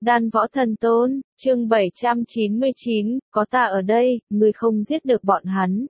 Đan Võ Thần Tôn, chương 799, có ta ở đây, ngươi không giết được bọn hắn.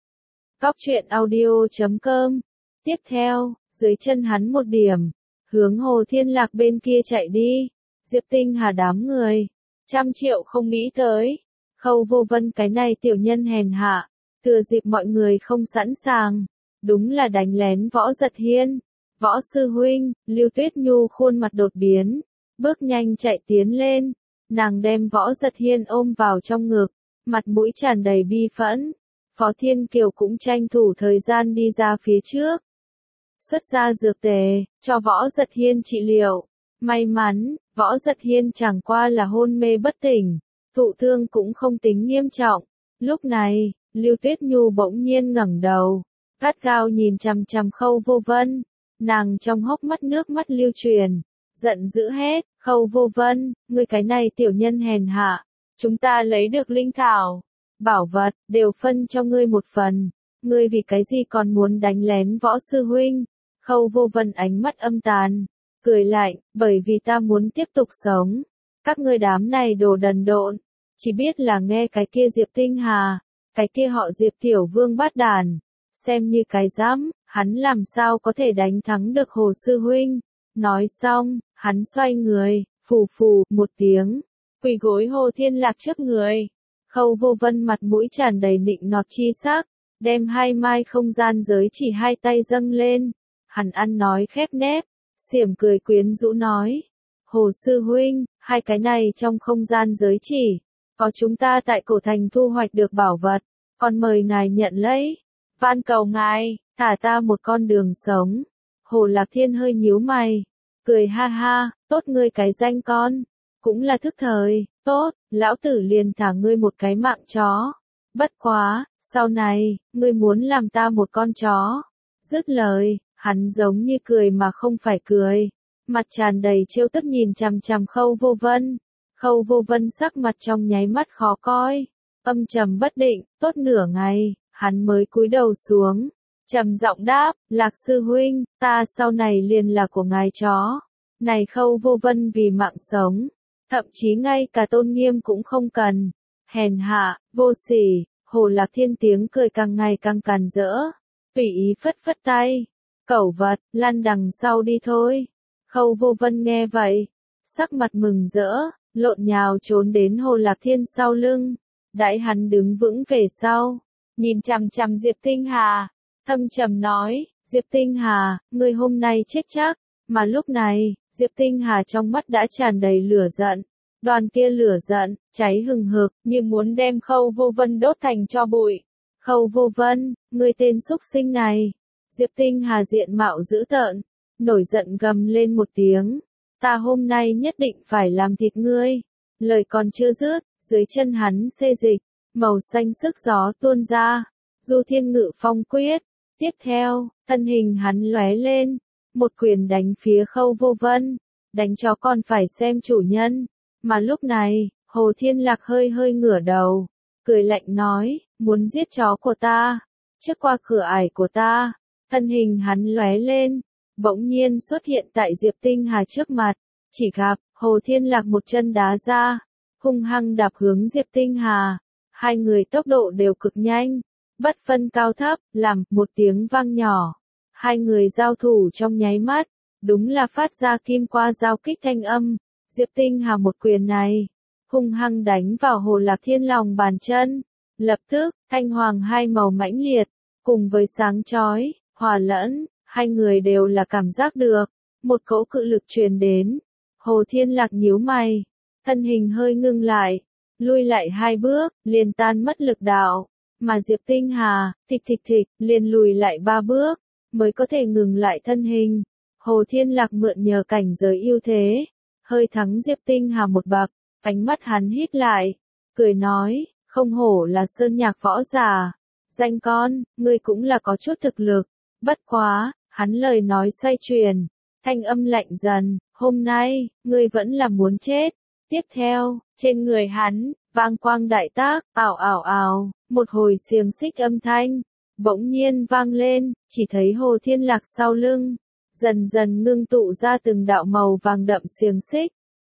Cóc truyện audio.com. Tiếp theo, dưới chân hắn một điểm, hướng Hồ Thiên Lạc bên kia chạy đi. Diệp Tinh Hà đám người, 100 triệu không nghĩ tới. Khâu Vô Vân cái này tiểu nhân hèn hạ, thừa dịp mọi người không sẵn sàng, đúng là đánh lén Võ Giật Hiên. Võ sư huynh, Lưu Tuyết Nhu khuôn mặt đột biến, bước nhanh chạy tiến lên, nàng đem Võ Giật Hiên ôm vào trong ngực, mặt mũi tràn đầy bi phẫn. Phó Thiên Kiều cũng tranh thủ thời gian đi ra phía trước, xuất ra dược tề, cho Võ Giật Hiên trị liệu. May mắn, Võ Giật Hiên chẳng qua là hôn mê bất tỉnh, thụ thương cũng không tính nghiêm trọng. Lúc này, Lưu Tuyết Nhu bỗng nhiên ngẩng đầu, gắt gao nhìn chằm chằm Khâu Vô Vân, nàng trong hốc mắt nước mắt lưu truyền, giận dữ hét, Khâu Vô Vân, ngươi cái này tiểu nhân hèn hạ, chúng ta lấy được linh thảo, bảo vật, đều phân cho ngươi một phần, ngươi vì cái gì còn muốn đánh lén Võ sư huynh? Khâu Vô Vân ánh mắt âm tàn, cười lạnh, bởi vì ta muốn tiếp tục sống. Các ngươi đám này đồ đần độn, chỉ biết là nghe cái kia Diệp Tinh Hà, cái kia họ Diệp tiểu vương bát đàn, xem như cái dám, hắn làm sao có thể đánh thắng được Hồ sư huynh. Nói xong, hắn xoay người, phù phù một tiếng, quỳ gối Hồ Thiên Lạc trước người. Khâu Vô Vân mặt mũi tràn đầy nịnh nọt chi sắc, đem hai mai không gian giới chỉ hai tay dâng lên. Hắn ăn nói khép nép, xiểm cười quyến rũ nói, Hồ sư huynh, hai cái này trong không gian giới chỉ, có chúng ta tại cổ thành thu hoạch được bảo vật, còn mời ngài nhận lấy, van cầu ngài, thả ta một con đường sống. Hồ Lạc Thiên hơi nhíu mày, cười ha ha, tốt ngươi cái danh con, cũng là thức thời, tốt, lão tử liền thả ngươi một cái mạng chó. Bất quá, sau này, ngươi muốn làm ta một con chó. Dứt lời, hắn giống như cười mà không phải cười, mặt tràn đầy trêu tức nhìn chằm chằm Khâu Vô Vân. Khâu Vô Vân sắc mặt trong nháy mắt khó coi, âm trầm bất định, tốt nửa ngày, hắn mới cúi đầu xuống, trầm giọng đáp, Lạc sư huynh, ta sau này liền là của ngài chó. Này Khâu Vô Vân vì mạng sống, thậm chí ngay cả tôn nghiêm cũng không cần, hèn hạ, vô sỉ. Hồ Lạc Thiên tiếng cười càng ngày càng càn rỡ, tùy ý phất phất tay, cẩu vật, lăn đằng sau đi thôi. Khâu Vô Vân nghe vậy, sắc mặt mừng rỡ, lộn nhào trốn đến Hồ Lạc Thiên sau lưng. Đãi hắn đứng vững về sau, nhìn chằm chằm Diệp Tinh Hà, thâm trầm nói, Diệp Tinh Hà, ngươi hôm nay chết chắc. Mà lúc này, Diệp Tinh Hà trong mắt đã tràn đầy lửa giận, đoàn kia lửa giận, cháy hừng hực, như muốn đem Khâu Vô Vân đốt thành tro bụi. Khâu Vô Vân, ngươi tên xúc sinh này. Diệp Tinh Hà diện mạo dữ tợn, nổi giận gầm lên một tiếng, ta hôm nay nhất định phải làm thịt ngươi. Lời còn chưa dứt, dưới chân hắn xê dịch, màu xanh sức gió tuôn ra, Du Thiên Ngự Phong quyết. Tiếp theo, thân hình hắn lóe lên, một quyền đánh phía Khâu Vô Vân, đánh chó còn phải xem chủ nhân. Mà lúc này, Hồ Thiên Lạc hơi hơi ngửa đầu, cười lạnh nói, muốn giết chó của ta, trước qua cửa ải của ta. Thân hình hắn lóe lên, bỗng nhiên xuất hiện tại Diệp Tinh Hà trước mặt, chỉ gặp, Hồ Thiên Lạc một chân đá ra, hung hăng đạp hướng Diệp Tinh Hà. Hai người tốc độ đều cực nhanh, bất phân cao thấp, làm một tiếng vang nhỏ. Hai người giao thủ trong nháy mắt, đúng là phát ra kim qua giao kích thanh âm. Diệp Tinh Hà một quyền này, hung hăng đánh vào Hồ Lạc Thiên lòng bàn chân. Lập tức, thanh hoàng hai màu mãnh liệt, cùng với sáng chói, hòa lẫn, hai người đều là cảm giác được, một cỗ cự lực truyền đến. Hồ Thiên Lạc nhíu mày, thân hình hơi ngưng lại, lui lại hai bước, liền tan mất lực đạo. Mà Diệp Tinh Hà, thịch, liền lùi lại ba bước, mới có thể ngừng lại thân hình. Hồ Thiên Lạc mượn nhờ cảnh giới ưu thế, hơi thắng Diệp Tinh Hà một bậc, ánh mắt hắn híp lại, cười nói, không hổ là Sơn Nhạc võ giả, danh con, ngươi cũng là có chút thực lực. Bất quá, hắn lời nói xoay chuyển, thanh âm lạnh dần, hôm nay, ngươi vẫn là muốn chết. Tiếp theo, trên người hắn, vang quang đại tác, ảo ảo ảo, một hồi xiềng xích âm thanh, bỗng nhiên vang lên, chỉ thấy Hồ Thiên Lạc sau lưng, dần dần ngưng tụ ra từng đạo màu vàng đậm xiềng xích.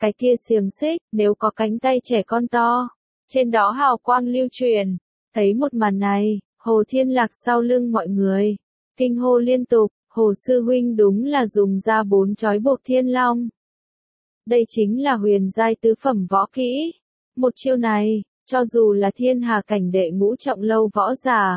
cái kia xiềng xích, nếu có cánh tay trẻ con to, trên đó hào quang lưu truyền. Thấy một màn này, Hồ Thiên Lạc sau lưng mọi người, kinh hô liên tục, Hồ sư huynh đúng là dùng ra 4 chói buộc thiên long. Đây chính là huyền giai tứ phẩm võ kỹ. Một chiêu này, cho dù là thiên hà cảnh đệ ngũ trọng lâu võ giả,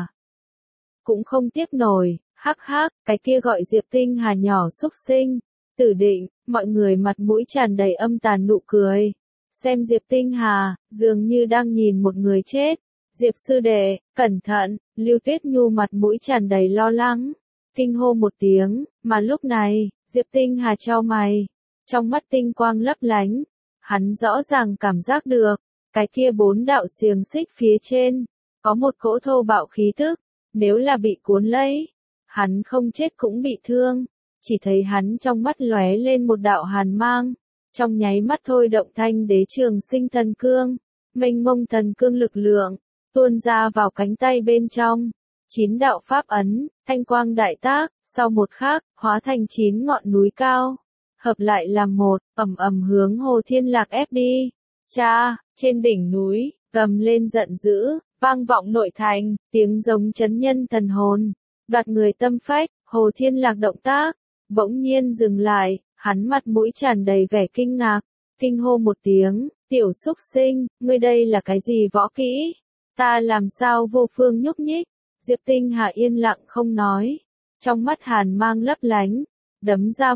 cũng không tiếp nổi. Hắc hắc, cái kia gọi Diệp Tinh Hà nhỏ xúc sinh, Tử Định, mọi người mặt mũi tràn đầy âm tàn nụ cười. Xem Diệp Tinh Hà, dường như đang nhìn một người chết. Diệp sư đệ, cẩn thận, Lưu Tuyết Nhu mặt mũi tràn đầy lo lắng, kinh hô một tiếng, mà lúc này, Diệp Tinh Hà chau mày, trong mắt tinh quang lấp lánh, hắn rõ ràng cảm giác được, cái kia 4 đạo xiềng xích phía trên, có một cỗ thô bạo khí tức, nếu là bị cuốn lấy, hắn không chết cũng bị thương, chỉ thấy hắn trong mắt lóe lên một đạo hàn mang, trong nháy mắt thôi động Thanh Đế Trường Sinh Thần Cương, mênh mông thần cương lực lượng, tuôn ra vào cánh tay bên trong. 9 đạo pháp ấn, thanh quang đại tác, sau một khắc, hóa thành 9 ngọn núi cao, hợp lại làm một, ầm ầm hướng Hồ Thiên Lạc ép đi. Cha, trên đỉnh núi, gầm lên giận dữ, vang vọng nội thành, tiếng giống chấn nhân thần hồn, đoạt người tâm phách. Hồ Thiên Lạc động tác, bỗng nhiên dừng lại, hắn mặt mũi tràn đầy vẻ kinh ngạc, kinh hô một tiếng, tiểu xúc sinh, ngươi đây là cái gì võ kỹ? Ta làm sao vô phương nhúc nhích? Diệp Tinh Hà yên lặng không nói, trong mắt hàn mang lấp lánh, đấm ra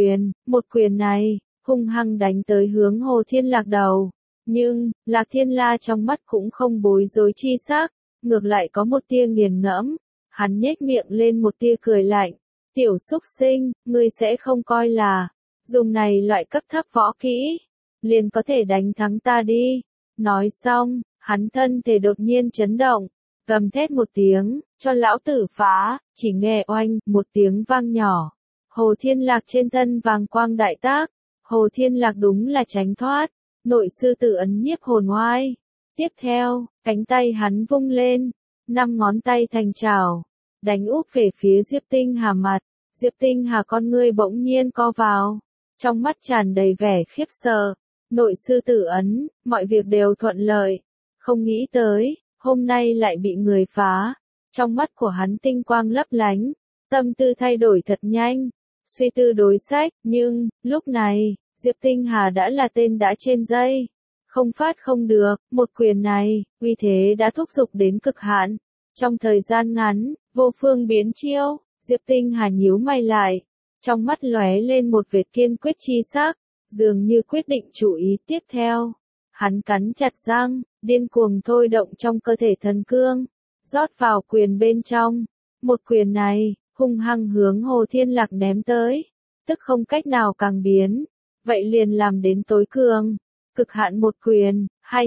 một quyền này, hung hăng đánh tới hướng Hồ Thiên Lạc đầu. Nhưng, Lạc Thiên La trong mắt cũng không bối rối chi sắc, ngược lại có một tia nghiền ngẫm, hắn nhếch miệng lên một tia cười lạnh, tiểu xúc sinh, ngươi sẽ không coi là, dùng này loại cấp thấp võ kỹ, liền có thể đánh thắng ta đi. Nói xong, hắn thân thể đột nhiên chấn động, gầm thét một tiếng, cho lão tử phá, chỉ nghe oanh, một tiếng vang nhỏ. Hồ Thiên Lạc trên thân vàng quang đại tác, Hồ Thiên Lạc đúng là tránh thoát, nội sư tử ấn nhiếp hồn oai. Tiếp theo, cánh tay hắn vung lên, 5 ngón tay thành chảo, đánh úp về phía Diệp Tinh Hà mặt. Diệp Tinh Hà con ngươi bỗng nhiên co vào, trong mắt tràn đầy vẻ khiếp sợ. Nội sư tử ấn, mọi việc đều thuận lợi, không nghĩ tới, hôm nay lại bị người phá. Trong mắt của hắn tinh quang lấp lánh, tâm tư thay đổi thật nhanh, suy tư đối sách, nhưng, lúc này, Diệp Tinh Hà đã là tên đã trên dây, không phát không được, một quyền này, uy thế đã thúc giục đến cực hạn. Trong thời gian ngắn, vô phương biến chiêu, Diệp Tinh Hà nhíu mày lại, trong mắt lóe lên một vệt kiên quyết chi sắc, dường như quyết định chủ ý tiếp theo. Hắn cắn chặt răng, điên cuồng thôi động trong cơ thể thần cương, rót vào quyền bên trong. Một quyền này, hung hăng hướng Hồ Thiên Lạc ném tới, tức không cách nào càng biến, vậy liền làm đến tối cường. Cực hạn một quyền,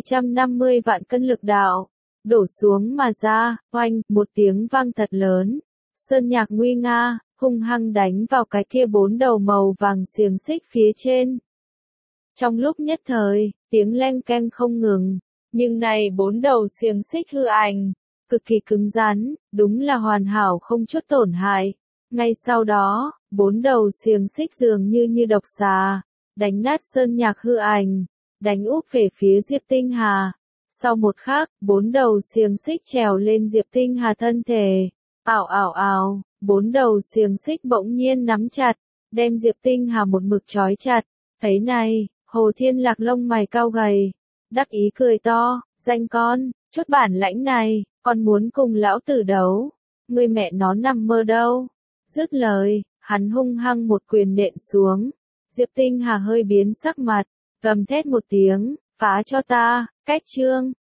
250 vạn cân lực đạo, đổ xuống mà ra, oanh, một tiếng vang thật lớn. Sơn nhạc nguy nga, hung hăng đánh vào cái kia 4 đầu màu vàng xiềng xích phía trên. Trong lúc nhất thời, tiếng leng keng không ngừng, nhưng này 4 đầu xiềng xích hư ảnh, cực kỳ cứng rắn, đúng là hoàn hảo không chút tổn hại. Ngay sau đó, 4 đầu xiềng xích dường như độc xà, đánh nát sơn nhạc hư ảnh, đánh úp về phía Diệp Tinh Hà. Sau một khắc, 4 đầu xiềng xích trèo lên Diệp Tinh Hà thân thể. Ảo ảo ảo, 4 đầu xiềng xích bỗng nhiên nắm chặt, đem Diệp Tinh Hà một mực trói chặt. Thấy này, Hồ Thiên Lạc lông mày cao gầy, đắc ý cười to, danh con, chút bản lãnh này, con muốn cùng lão tử đấu, ngươi mẹ nó nằm mơ đâu. Dứt lời, hắn hung hăng một quyền nện xuống, Diệp Tinh Hà hơi biến sắc mặt, gầm thét một tiếng, phá cho ta, cách chương.